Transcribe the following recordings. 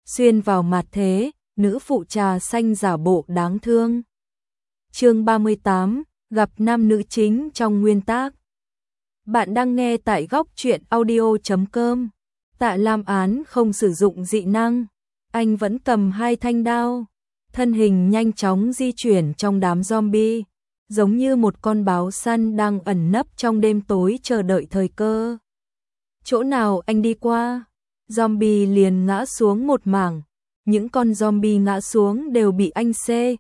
xuyên vào mặt thế, nữ phụ trà xanh giả bộ đáng thương. Chương 38, gặp nam nữ chính trong nguyên tác. Bạn đang nghe tại góc truyện audio.com. Tạ Lam Án không sử dụng dị năng, anh vẫn cầm hai thanh đao, thân hình nhanh chóng di chuyển trong đám zombie, giống như một con báo săn đang ẩn nấp trong đêm tối chờ đợi thời cơ. Chỗ nào anh đi qua, zombie liền ngã xuống một mảng, những con zombie ngã xuống đều bị anh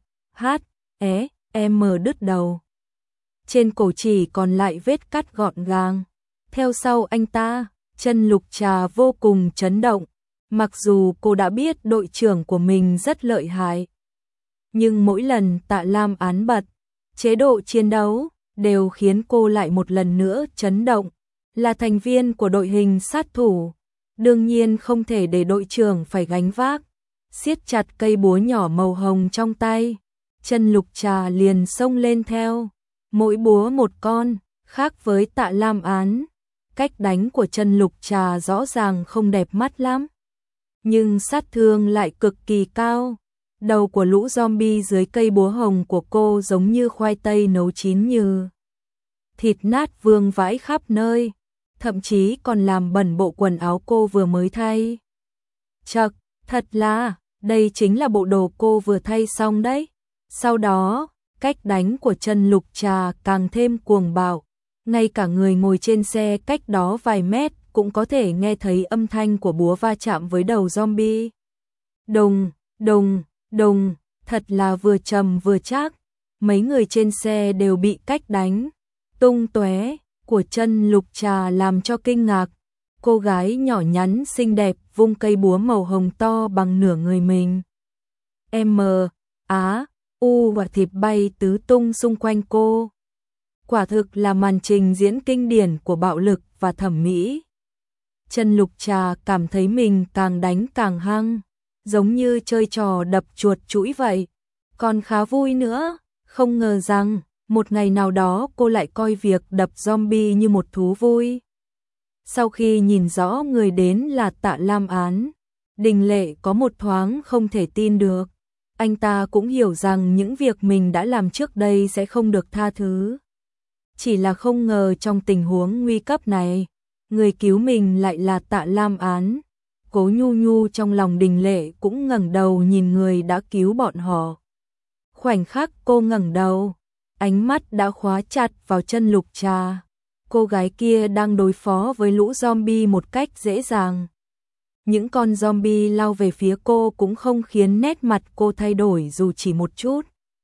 đứt đầu. Trên cổ chỉ còn lại vết cắt gọn gàng. Theo sau anh ta, Chân Lục Trà vô cùng chấn động, mặc dù cô đã biết đội trưởng của mình rất lợi hại. Nhưng mỗi lần Tạ Lam Án bật chế độ chiến đấu, đều khiến cô lại một lần nữa chấn động. Là thành viên của đội hình sát thủ, đương nhiên không thể để đội trưởng phải gánh vác. Siết chặt cây búa nhỏ màu hồng trong tay, Chân Lục Trà liền xông lên theo. Mỗi búa một con, khác với Tạ Lam Án. Cách đánh của Chân Lục Trà rõ ràng không đẹp mắt lắm, nhưng sát thương lại cực kỳ cao. Đầu của lũ zombie dưới cây búa hồng của cô giống như khoai tây nấu chín như thịt nát vương vãi khắp nơi, thậm chí còn làm bẩn bộ quần áo cô vừa mới thay. Chậc, thật là, đây chính là bộ đồ cô vừa thay xong đấy. Sau đó, cách đánh của Chân Lục Trà càng thêm cuồng bạo, ngay cả người ngồi trên xe cách đó vài mét cũng có thể nghe thấy âm thanh của búa va chạm với đầu zombie. Đùng, đùng, đùng, thật là vừa trầm vừa chắc. Mấy người trên xe đều bị cách đánh tung tóe của Chân Lục Trà làm cho kinh ngạc. Cô gái nhỏ nhắn xinh đẹp vung cây búa màu hồng to bằng nửa người mình. U và thịt bay tứ tung xung quanh cô. Quả thực là màn trình diễn kinh điển của bạo lực và thẩm mỹ. Chân Lục Trà cảm thấy mình càng đánh càng hăng, giống như chơi trò đập chuột chũi vậy. Còn khá vui nữa, không ngờ rằng một ngày nào đó cô lại coi việc đập zombie như một thú vui. Sau khi nhìn rõ người đến là Tạ Lam Án, Đình Lệ có một thoáng không thể tin được. Anh ta cũng hiểu rằng những việc mình đã làm trước đây sẽ không được tha thứ. Chỉ là không ngờ trong tình huống nguy cấp này, người cứu mình lại là Tạ Lam Án. Cố Nhu Nhu trong lòng Đình Lệ cũng ngẩng đầu nhìn người đã cứu bọn họ. Khoảnh khắc cô ngẩng đầu, ánh mắt đã khóa chặt vào Chân Lục Trà. Cô gái kia đang đối phó với lũ zombie một cách dễ dàng. Những con zombie lao về phía cô cũng không khiến nét mặt cô thay đổi dù chỉ một chút.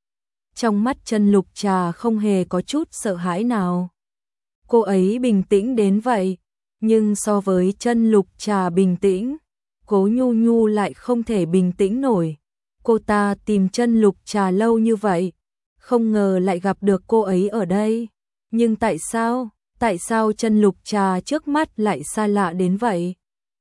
Trong mắt Chân Lục Trà không hề có chút sợ hãi nào. Cô ấy bình tĩnh đến vậy, nhưng so với Chân Lục Trà bình tĩnh, Cố Nhu Nhu lại không thể bình tĩnh nổi. Cô ta tìm Chân Lục Trà lâu như vậy, không ngờ lại gặp được cô ấy ở đây. Nhưng tại sao Chân Lục Trà trước mắt lại xa lạ đến vậy?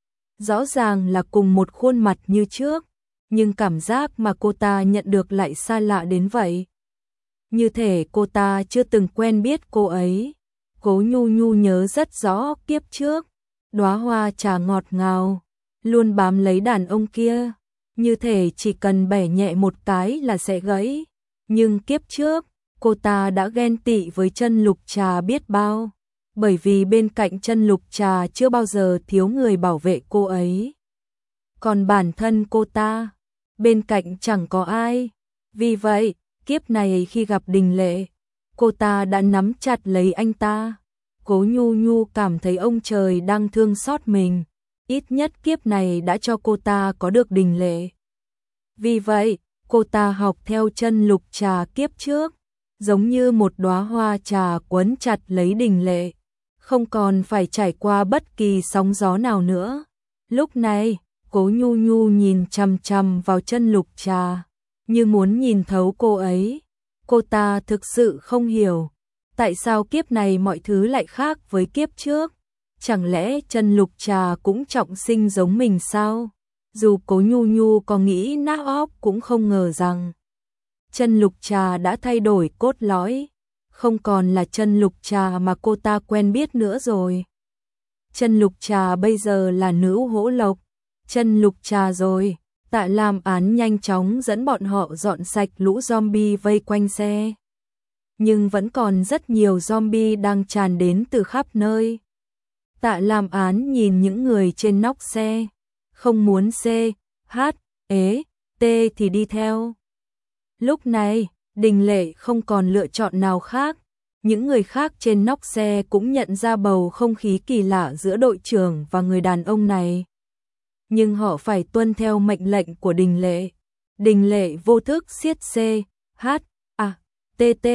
Rõ ràng là cùng một khuôn mặt như trước, nhưng cảm giác mà cô ta nhận được lại xa lạ đến vậy. Như thể cô ta chưa từng quen biết cô ấy. Cố Nhu Nhu nhớ rất rõ kiếp trước, đóa hoa trà ngọt ngào, luôn bám lấy đàn ông kia, như thể chỉ cần bẻ nhẹ một cái là sẽ gãy. Nhưng kiếp trước, cô ta đã ghen tị với Chân Lục Trà biết bao, bởi vì bên cạnh Chân Lục Trà chưa bao giờ thiếu người bảo vệ cô ấy. Còn bản thân cô ta, bên cạnh chẳng có ai. Vì vậy, kiếp này khi gặp Đình Lệ, cô ta đã nắm chặt lấy anh ta. Cố Nhu Nhu cảm thấy ông trời đang thương xót mình, ít nhất kiếp này đã cho cô ta có được Đình Lệ. Vì vậy, cô ta học theo Chân Lục Trà kiếp trước, giống như một đóa hoa trà quấn chặt lấy Đình Lệ, không còn phải trải qua bất kỳ sóng gió nào nữa. Lúc này, Cố Nhu Nhu nhìn chằm chằm vào Chân Lục Trà, như muốn nhìn thấu cô ấy. Cô ta thực sự không hiểu, tại sao kiếp này mọi thứ lại khác với kiếp trước. Chẳng lẽ Chân Lục Trà cũng trọng sinh giống mình sao? Dù Cố Nhu Nhu có nghĩ nát óc cũng không ngờ rằng Chân Lục Trà đã thay đổi cốt lõi, không còn là Chân Lục Trà mà cô ta quen biết nữa rồi. Chân Lục Trà bây giờ là nữ hỗ lộc, Chân Lục Trà rồi, Tạ Lam Án nhanh chóng dẫn bọn họ dọn sạch lũ zombie vây quanh xe. Nhưng vẫn còn rất nhiều zombie đang tràn đến từ khắp nơi. Tạ Lam Án nhìn những người trên nóc xe, không muốn C, H, E, T thì đi theo. Lúc này, Đình Lệ không còn lựa chọn nào khác. Những người khác trên nóc xe cũng nhận ra bầu không khí kỳ lạ giữa đội trưởng và người đàn ông này. Nhưng họ phải tuân theo mệnh lệnh của Đình Lệ. Đình Lệ vô thức siết C, H, A, T, T,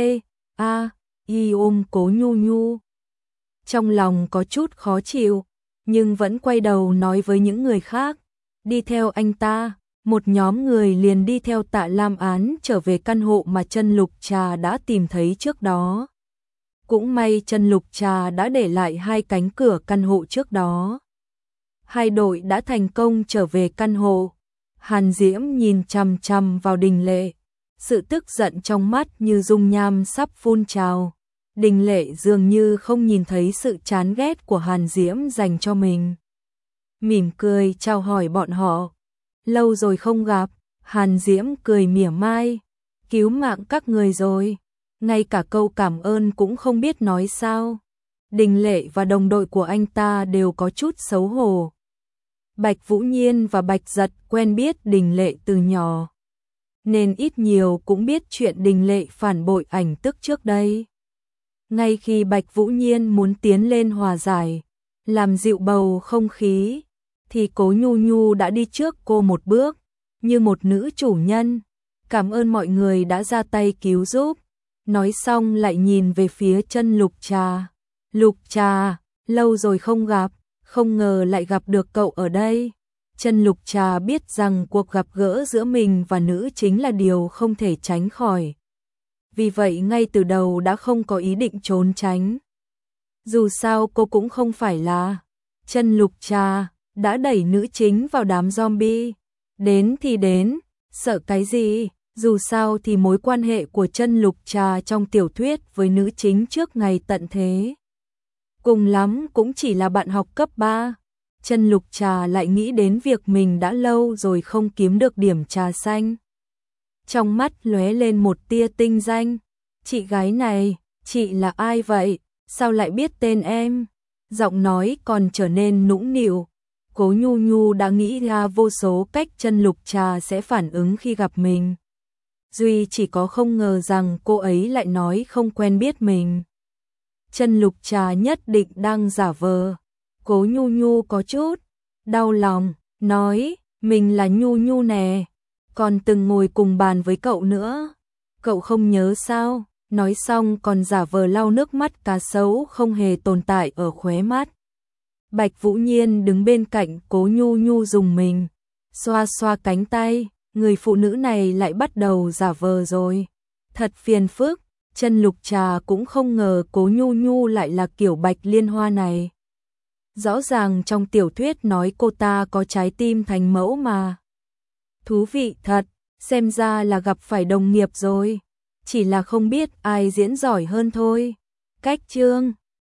A, I ôm Cố Nhu Nhu. Trong lòng có chút khó chịu, nhưng vẫn quay đầu nói với những người khác, đi theo anh ta. Một nhóm người liền đi theo Tạ Lam Án trở về căn hộ mà Chân Lục Trà đã tìm thấy trước đó. Cũng may Chân Lục Trà đã để lại 2 cánh cửa căn hộ trước đó. Hai đội đã thành công trở về căn hộ. Hàn Diễm nhìn chằm chằm vào Đình Lệ, sự tức giận trong mắt như dung nham sắp phun trào. Đình Lệ dường như không nhìn thấy sự chán ghét của Hàn Diễm dành cho mình. Mỉm cười chào hỏi bọn họ. Lâu rồi không gặp. Hàn Diễm cười mỉa mai. Cứu mạng các người rồi. Ngay cả câu cảm ơn cũng không biết nói sao. Đình Lệ và đồng đội của anh ta đều có chút xấu hổ. Bạch Vũ Nhiên và Bạch Giật quen biết Đình Lệ từ nhỏ, nên ít nhiều cũng biết chuyện Đình Lệ phản bội ảnh tức trước đây. Ngay khi Bạch Vũ Nhiên muốn tiến lên hòa giải, làm dịu bầu không khí, thì Cố Nhu Nhu đã đi trước cô một bước, như một nữ chủ nhân. Cảm ơn mọi người đã ra tay cứu giúp. Nói xong lại nhìn về phía Chân Lục Trà. Lục Trà, lâu rồi không gặp, không ngờ lại gặp được cậu ở đây. Chân Lục Trà biết rằng cuộc gặp gỡ giữa mình và nữ chính là điều không thể tránh khỏi. Vì vậy ngay từ đầu đã không có ý định trốn tránh. Dù sao cô cũng không phải là Chân Lục Trà đã đẩy nữ chính vào đám zombie. Đến thì đến, sợ cái gì? Dù sao thì mối quan hệ của Chân Lục Trà trong tiểu thuyết với nữ chính trước ngày tận thế, cùng lắm cũng chỉ là bạn học cấp 3. Chân Lục Trà lại nghĩ đến việc mình đã lâu rồi không kiếm được điểm trà xanh. Trong mắt lóe lên một tia tinh danh. Chị gái này, chị là ai vậy? Sao lại biết tên em? Giọng nói còn trở nên nũng nịu. Cố Nhu Nhu đã nghĩ ra vô số cách Chân Lục Trà sẽ phản ứng khi gặp mình. Duy chỉ có không ngờ rằng cô ấy lại nói không quen biết mình. Chân Lục Trà nhất định đang giả vờ. Cố Nhu Nhu có chút đau lòng, nói, mình là Nhu Nhu nè, còn từng ngồi cùng bàn với cậu nữa. Cậu không nhớ sao? Nói xong còn giả vờ lau nước mắt cá sấu không hề tồn tại ở khóe mắt. Bạch Vũ Nhiên đứng bên cạnh Cố Nhu Nhu dùng mình, xoa xoa cánh tay, người phụ nữ này lại bắt đầu giả vờ rồi. Thật phiền phức. Chân Lục Trà cũng không ngờ Cố Nhu Nhu lại là kiểu Bạch Liên Hoa này. Rõ ràng trong tiểu thuyết nói cô ta có trái tim thành mẫu mà. Thú vị thật, xem ra là gặp phải đồng nghiệp rồi. Chỉ là không biết ai diễn giỏi hơn thôi. Cách chương